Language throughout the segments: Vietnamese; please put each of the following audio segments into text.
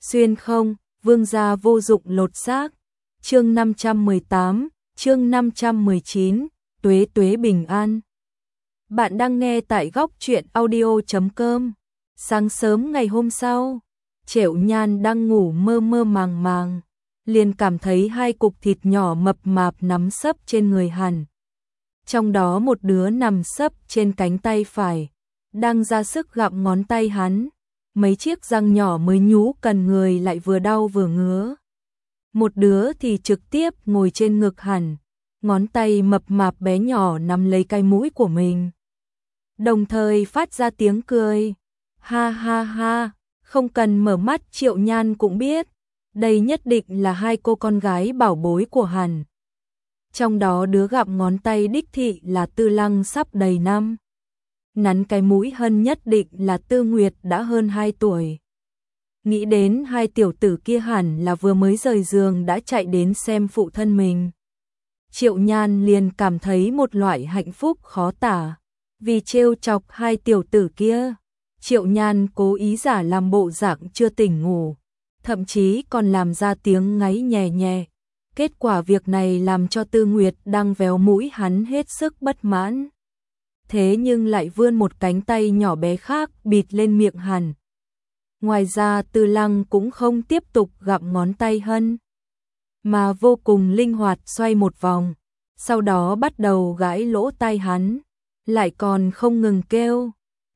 Xuyên không, vương gia vô dụng lột xác. Chương 518, chương 519, tuế tuế bình an. Bạn đang nghe tại góc truyện audio.com. Sáng sớm ngày hôm sau, Triệu Nhan đang ngủ mơ mơ màng màng, liền cảm thấy hai cục thịt nhỏ mập mạp nắm sấp trên người hắn. Trong đó một đứa nằm sấp trên cánh tay phải, đang ra sức gặm ngón tay hắn. Mấy chiếc răng nhỏ mới nhú cần người lại vừa đau vừa ngứa. Một đứa thì trực tiếp ngồi trên ngực hắn, ngón tay mập mạp bé nhỏ nắm lấy cái mũi của mình. Đồng thời phát ra tiếng cười. Ha ha ha, không cần mở mắt Triệu Nhan cũng biết, đây nhất định là hai cô con gái bảo bối của hắn. Trong đó đứa gặm ngón tay đích thị là Tư Lăng sắp đầy năm. Nắn cái mũi Hân nhất định là Tư Nguyệt đã hơn 2 tuổi. Nghĩ đến hai tiểu tử kia hẳn là vừa mới rời giường đã chạy đến xem phụ thân mình. Triệu Nhan liền cảm thấy một loại hạnh phúc khó tả. Vì trêu chọc hai tiểu tử kia, Triệu Nhan cố ý giả làm bộ dạng chưa tỉnh ngủ, thậm chí còn làm ra tiếng ngáy nhè nhẹ. Kết quả việc này làm cho Tư Nguyệt đang véo mũi hắn hết sức bất mãn. Thế nhưng lại vươn một cánh tay nhỏ bé khác bịt lên miệng hắn. Ngoài ra Tư Lăng cũng không tiếp tục gặm ngón tay Hân, mà vô cùng linh hoạt xoay một vòng, sau đó bắt đầu gãi lỗ tai hắn, lại còn không ngừng kêu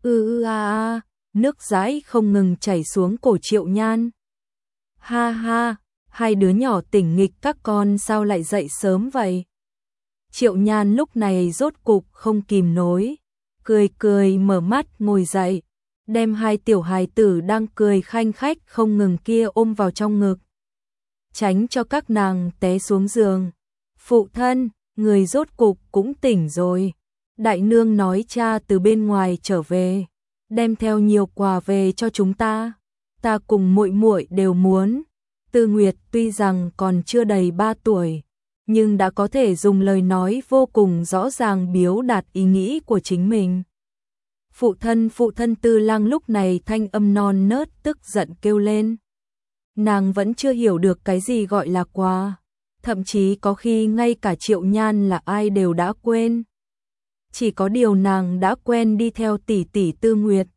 nước dãi không ngừng chảy xuống cổ Triệu Nhan. Ha ha, hai đứa nhỏ tỉnh nghịch các con sao lại dậy sớm vậy? Triệu Nhan lúc này rốt cục không kìm nổi, cười cười mở mắt ngồi dậy, đem hai tiểu hài tử đang cười khanh khách không ngừng kia ôm vào trong ngực, tránh cho các nàng té xuống giường. Phụ thân, người rốt cục cũng tỉnh rồi. Đại nương nói cha từ bên ngoài trở về, đem theo nhiều quà về cho chúng ta. Ta cùng muội muội đều muốn. Tư Nguyệt tuy rằng còn chưa đầy 3 tuổi, nhưng đã có thể dùng lời nói vô cùng rõ ràng biểu đạt ý nghĩ của chính mình. Phụ thân Tư Lăng lúc này thanh âm non nớt tức giận kêu lên. Nàng vẫn chưa hiểu được cái gì gọi là quà, thậm chí có khi ngay cả Triệu Nhan là ai đều đã quên. Chỉ có điều nàng đã quen đi theo tỷ tỷ Tư Nguyệt.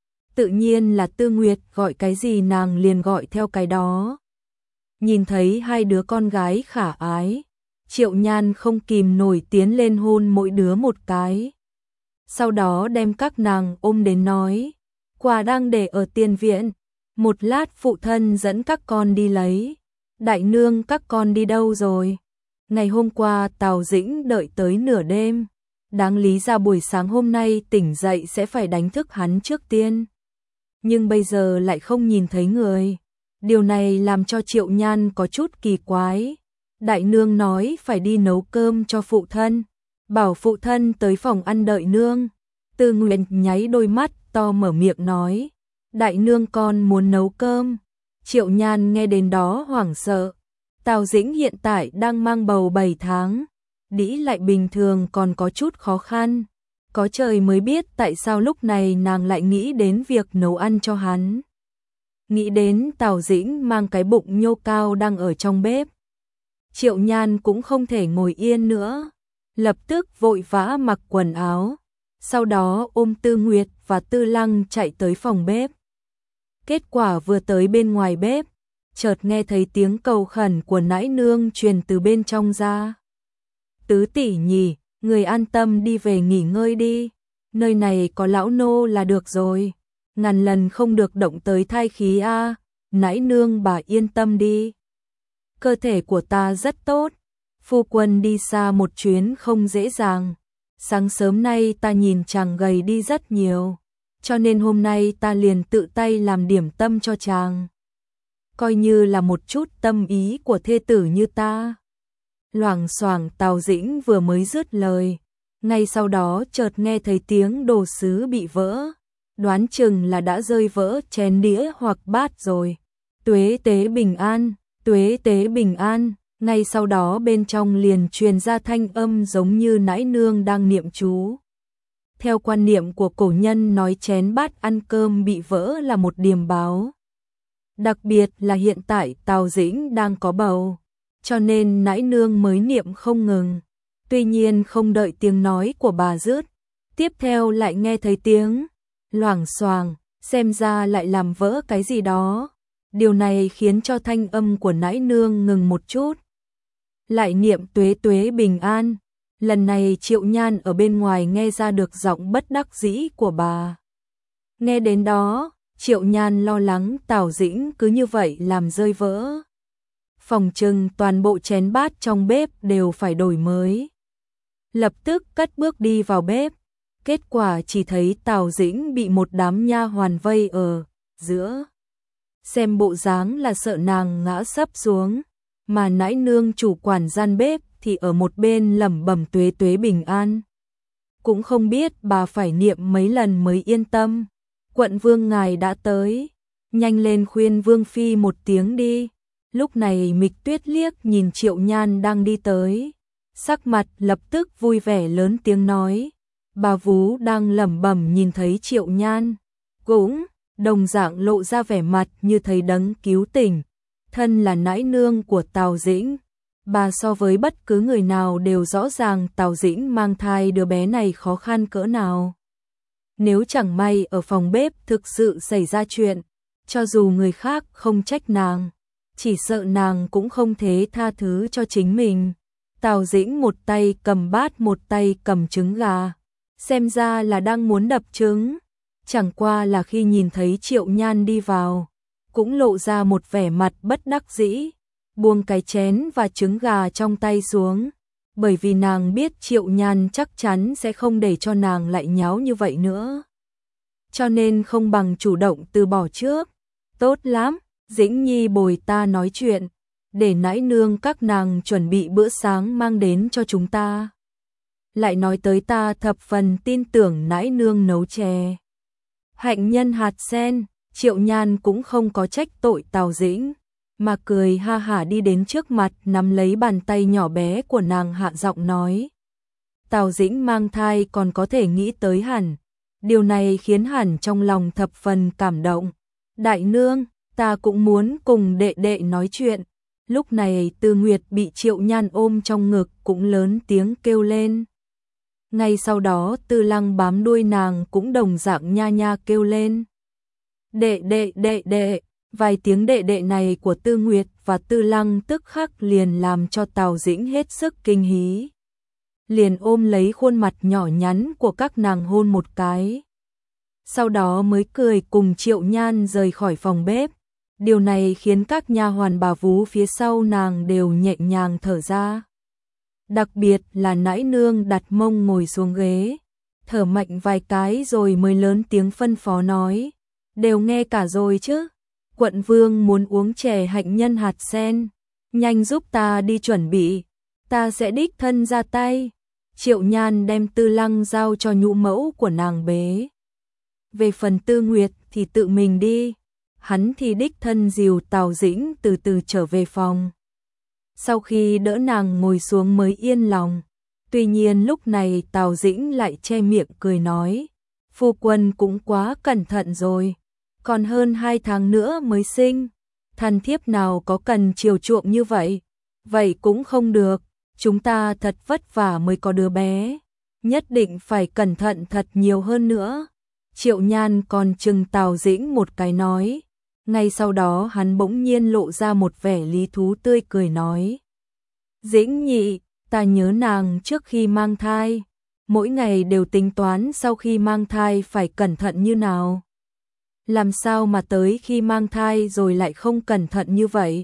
Tự nhiên là Tư Nguyệt gọi cái gì nàng liền gọi theo cái đó. Nhìn thấy hai đứa con gái khả ái, Triệu Nhan không kìm nổi tiến lên hôn mỗi đứa một cái. Sau đó đem các nàng ôm đến nói, quà đang để ở tiền viện, một lát phụ thân dẫn các con đi lấy. Đại nương các con đi đâu rồi? Ngày hôm qua Tào Dĩnh đợi tới nửa đêm, đáng lý ra buổi sáng hôm nay tỉnh dậy sẽ phải đánh thức hắn trước tiên. Nhưng bây giờ lại không nhìn thấy người. Điều này làm cho Triệu Nhan có chút kỳ quái. Đại nương nói phải đi nấu cơm cho phụ thân, bảo phụ thân tới phòng ăn đợi nương. Tư Nguyệt nháy đôi mắt to mở miệng nói, đại nương con muốn nấu cơm. Triệu Nhan nghe đến đó hoảng sợ. Tào Dĩnh hiện tại đang mang bầu 7 tháng, đĩ lại bình thường còn có chút khó khăn. Có trời mới biết tại sao lúc này nàng lại nghĩ đến việc nấu ăn cho hắn. Nghĩ đến Tào Dĩnh mang cái bụng nhô cao đang ở trong bếp, Triệu Nhan cũng không thể ngồi yên nữa, lập tức vội vã mặc quần áo, sau đó ôm Tư Nguyệt và Tư Lăng chạy tới phòng bếp. Kết quả vừa tới bên ngoài bếp, chợt nghe thấy tiếng cầu khẩn của nãi nương truyền từ bên trong ra. Tứ tỷ nhỉ, người an tâm đi về nghỉ ngơi đi, nơi này có lão nô là được rồi, ngàn lần không được động tới thai khí a. Nãi nương bà yên tâm đi, cơ thể của ta rất tốt, phu quân đi xa một chuyến không dễ dàng, sáng sớm nay ta nhìn chàng gầy đi rất nhiều, cho nên hôm nay ta liền tự tay làm điểm tâm cho chàng, coi như là một chút tâm ý của thê tử như ta. Loảng xoảng Tào Dĩnh vừa mới dứt lời, ngay sau đó chợt nghe thấy tiếng đồ sứ bị vỡ, đoán chừng là đã rơi vỡ chén đĩa hoặc bát rồi. Tuế tế bình an, tuế tế bình an. Ngay sau đó bên trong liền truyền ra thanh âm giống như nãi nương đang niệm chú. Theo quan niệm của cổ nhân nói chén bát ăn cơm bị vỡ là một điềm báo. Đặc biệt là hiện tại Tào Dĩnh đang có bầu, cho nên nãi nương mới niệm không ngừng. Tuy nhiên không đợi tiếng nói của bà dứt, tiếp theo lại nghe thấy tiếng loảng xoảng, xem ra lại làm vỡ cái gì đó. Điều này khiến cho thanh âm của nãi nương ngừng một chút. Lại niệm tuế tuế bình an. Lần này Triệu Nhan ở bên ngoài nghe ra được giọng bất đắc dĩ của bà. Nghe đến đó, Triệu Nhan lo lắng Tào Dĩnh cứ như vậy làm rơi vỡ. Phòng trừng toàn bộ chén bát trong bếp đều phải đổi mới. Lập tức cất bước đi vào bếp. Kết quả chỉ thấy Tào Dĩnh bị một đám nha hoàn vây ở giữa. Xem bộ dáng là sợ nàng ngã sấp xuống. Mà nãi nương chủ quản gian bếp thì ở một bên lẩm bẩm tuế tuế bình an. Cũng không biết bà phải niệm mấy lần mới yên tâm. Quận vương ngài đã tới, nhanh lên khuyên vương phi một tiếng đi. Lúc này Mịch Tuyết liếc nhìn Triệu Nhan đang đi tới, sắc mặt lập tức vui vẻ lớn tiếng nói. Bà vú đang lẩm bẩm nhìn thấy Triệu Nhan, cũng đồng dạng lộ ra vẻ mặt như thấy đấng cứu tỉnh. Thân là nãi nương của Tào Dĩnh, bà so với bất cứ người nào đều rõ ràng Tào Dĩnh mang thai đứa bé này khó khăn cỡ nào. Nếu chẳng may ở phòng bếp thực sự xảy ra chuyện, cho dù người khác không trách nàng, chỉ sợ nàng cũng không thể tha thứ cho chính mình. Tào Dĩnh một tay cầm bát một tay cầm trứng gà, xem ra là đang muốn đập trứng. Chẳng qua là khi nhìn thấy Triệu Nhan đi vào, cũng lộ ra một vẻ mặt bất đắc dĩ, buông cái chén và trứng gà trong tay xuống. Bởi vì nàng biết Triệu Nhan chắc chắn sẽ không để cho nàng lại nháo như vậy nữa. Cho nên không bằng chủ động từ bỏ trước. Tốt lắm, Dĩnh Nhi bồi ta nói chuyện, để nãi nương các nàng chuẩn bị bữa sáng mang đến cho chúng ta. Lại nói tới ta thập phần tin tưởng nãi nương nấu chè hạnh nhân hạt sen. Triệu Nhan cũng không có trách tội Tào Dĩnh, mà cười ha hả đi đến trước mặt nắm lấy bàn tay nhỏ bé của nàng hạ giọng nói. Tào Dĩnh mang thai còn có thể nghĩ tới hẳn. Điều này khiến hẳn trong lòng thập phần cảm động. Đại nương, ta cũng muốn cùng đệ đệ nói chuyện. Lúc này Tư Nguyệt bị Triệu Nhan ôm trong ngực cũng lớn tiếng kêu lên. Ngay sau đó Tư Lăng bám đuôi nàng cũng đồng dạng nha nha kêu lên. Đệ đệ. Vài tiếng đệ đệ này của Tư Nguyệt và Tư Lăng tức khắc liền làm cho Tào Dĩnh hết sức kinh hí. Liền ôm lấy khuôn mặt nhỏ nhắn của các nàng hôn một cái. Sau đó mới cười cùng Triệu Nhan rời khỏi phòng bếp. Điều này khiến các nha hoàn bà vú phía sau nàng đều nhẹ nhàng thở ra. Đặc biệt là nãi nương đặt mông ngồi xuống ghế, thở mạnh vài cái rồi mới lớn tiếng phân phó nói. Đều nghe cả rồi chứ. Quận vương muốn uống chè hạnh nhân hạt sen, nhanh giúp ta đi chuẩn bị, ta sẽ đích thân ra tay. Triệu Nhan đem Tư Lăng giao cho nhũ mẫu của nàng bế. Về phần Tư Nguyệt thì tự mình đi, hắn thì đích thân dìu Tào Dĩnh từ từ trở về phòng. Sau khi đỡ nàng ngồi xuống mới yên lòng. Tuy nhiên lúc này Tào Dĩnh lại che miệng cười nói. Phu quân cũng quá cẩn thận rồi. Còn hơn 2 tháng nữa mới sinh. Thần thiếp nào có cần chiều chuộng như vậy. Vậy cũng không được. Chúng ta thật vất vả mới có đứa bé. Nhất định phải cẩn thận thật nhiều hơn nữa. Triệu Nhan còn chừng Tào Dĩnh một cái nói. Ngay sau đó hắn bỗng nhiên lộ ra một vẻ lý thú tươi cười nói. Dĩnh nhị, ta nhớ nàng trước khi mang thai. Mỗi ngày đều tính toán sau khi mang thai phải cẩn thận như nào. Làm sao mà tới khi mang thai rồi lại không cẩn thận như vậy?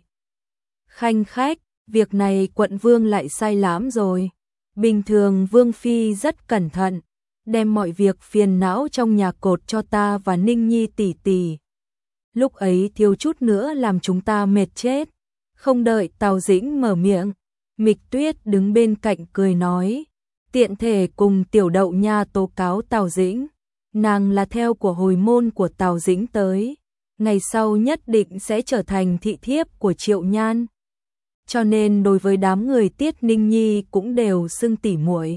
Khanh khách, việc này quận vương lại sai lắm rồi. Bình thường vương phi rất cẩn thận, đem mọi việc phiền não trong nhà cột cho ta và Ninh Nhi tỷ tỷ. Lúc ấy thiếu chút nữa làm chúng ta mệt chết. Không đợi Tào Dĩnh mở miệng, Mịch Tuyết đứng bên cạnh cười nói, tiện thể cùng Tiểu Đậu nha tố cáo Tào Dĩnh. Nàng là theo của hồi môn của Tào Dĩnh tới, ngày sau nhất định sẽ trở thành thị thiếp của Triệu Nhan. Cho nên đối với đám người Tiết Ninh Nhi cũng đều xưng tỉ muội.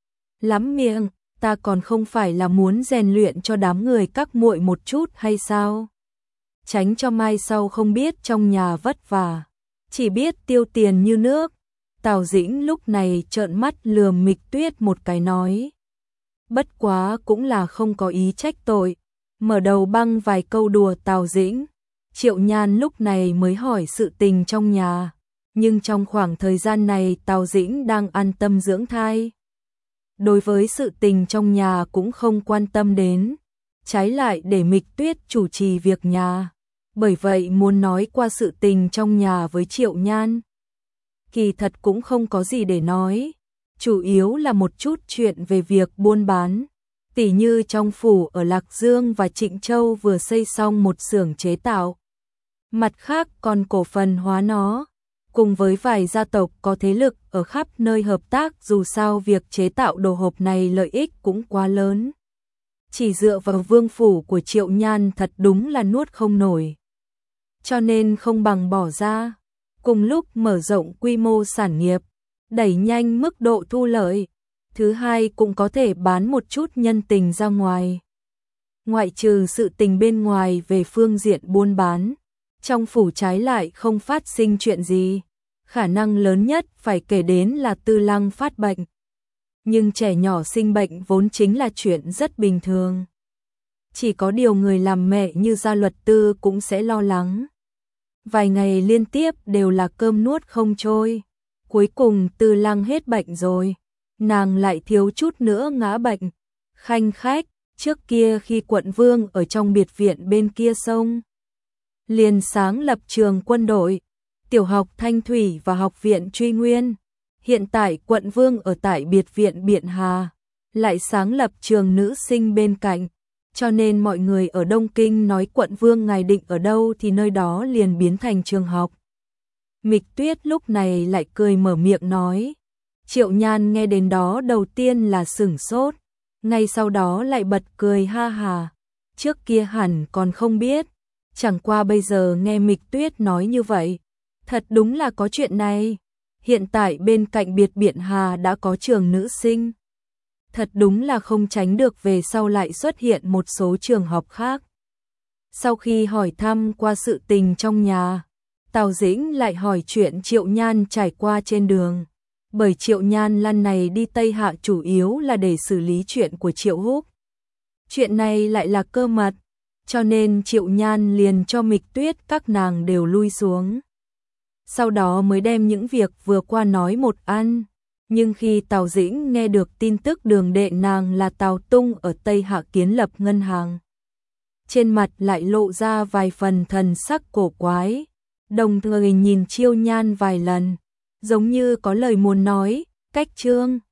Lắm miệng, ta còn không phải là muốn rèn luyện cho đám người các muội một chút hay sao? tránh cho mai sau không biết trong nhà vất vả, chỉ biết tiêu tiền như nước. Tào Dĩnh lúc này trợn mắt lườm Mịch Tuyết một cái nói. Bất quá cũng là không có ý trách tội, mở đầu băng vài câu đùa Tào Dĩnh. Triệu Nhan lúc này mới hỏi sự tình trong nhà, nhưng trong khoảng thời gian này Tào Dĩnh đang an tâm dưỡng thai. Đối với sự tình trong nhà cũng không quan tâm đến, trái lại để Mịch Tuyết chủ trì việc nhà, bởi vậy muốn nói qua sự tình trong nhà với Triệu Nhan. Kỳ thật cũng không có gì để nói, chủ yếu là một chút chuyện về việc buôn bán. Tỉ như trong phủ ở Lạc Dương và Trịnh Châu vừa xây xong một xưởng chế tạo. Mặt khác còn cổ phần hóa nó, cùng với vài gia tộc có thế lực ở khắp nơi hợp tác, dù sao việc chế tạo đồ hộp này lợi ích cũng quá lớn. Chỉ dựa vào vương phủ của Triệu Nhan thật đúng là nuốt không nổi. Cho nên không bằng bỏ ra, cùng lúc mở rộng quy mô sản nghiệp, đẩy nhanh mức độ thu lợi. Thứ hai cũng có thể bán một chút nhân tình ra ngoài. Ngoại trừ sự tình bên ngoài về phương diện buôn bán, trong phủ trái lại không phát sinh chuyện gì. Khả năng lớn nhất phải kể đến là Tư Lăng phát bệnh. Nhưng trẻ nhỏ sinh bệnh vốn chính là chuyện rất bình thường. Chỉ có điều người làm mẹ như Gia Luật Tư cũng sẽ lo lắng. Vài ngày liên tiếp đều là cơm nuốt không trôi. Cuối cùng Tư Lăng hết bệnh rồi, nàng lại thiếu chút nữa ngã bệnh. Khanh khách, trước kia khi quận vương ở trong biệt viện bên kia sông, liền sáng lập trường quân đội, tiểu học Thanh Thủy và học viện Truy Nguyên. Hiện tại quận vương ở tại biệt viện Biện Hà, lại sáng lập trường nữ sinh bên cạnh, cho nên mọi người ở Đông Kinh nói quận vương ngài định ở đâu thì nơi đó liền biến thành trường học. Mịch Tuyết lúc này lại cười mở miệng nói. Triệu Nhan nghe đến đó đầu tiên là sửng sốt, ngay sau đó lại bật cười ha hà. Trước kia hẳn còn không biết, chẳng qua bây giờ nghe Mịch Tuyết nói như vậy, thật đúng là có chuyện này. Hiện tại bên cạnh biệt Biện Hà đã có trường nữ sinh. Thật đúng là không tránh được về sau lại xuất hiện một số trường học khác. Sau khi hỏi thăm qua sự tình trong nhà, Tào Dĩnh lại hỏi chuyện Triệu Nhan trải qua trên đường. Bởi Triệu Nhan lần này đi Tây Hạ chủ yếu là để xử lý chuyện của Triệu Húc. Chuyện này lại là cơ mật, cho nên Triệu Nhan liền cho Mịch Tuyết các nàng đều lui xuống. Sau đó mới đem những việc vừa qua nói một ăn. Nhưng khi Tào Dĩnh nghe được tin tức đường đệ nàng là Tào Tung ở Tây Hạ kiến lập ngân hàng, trên mặt lại lộ ra vài phần thần sắc cổ quái, đồng thời nhìn Triệu Nhan vài lần, giống như có lời muốn nói. Cách chương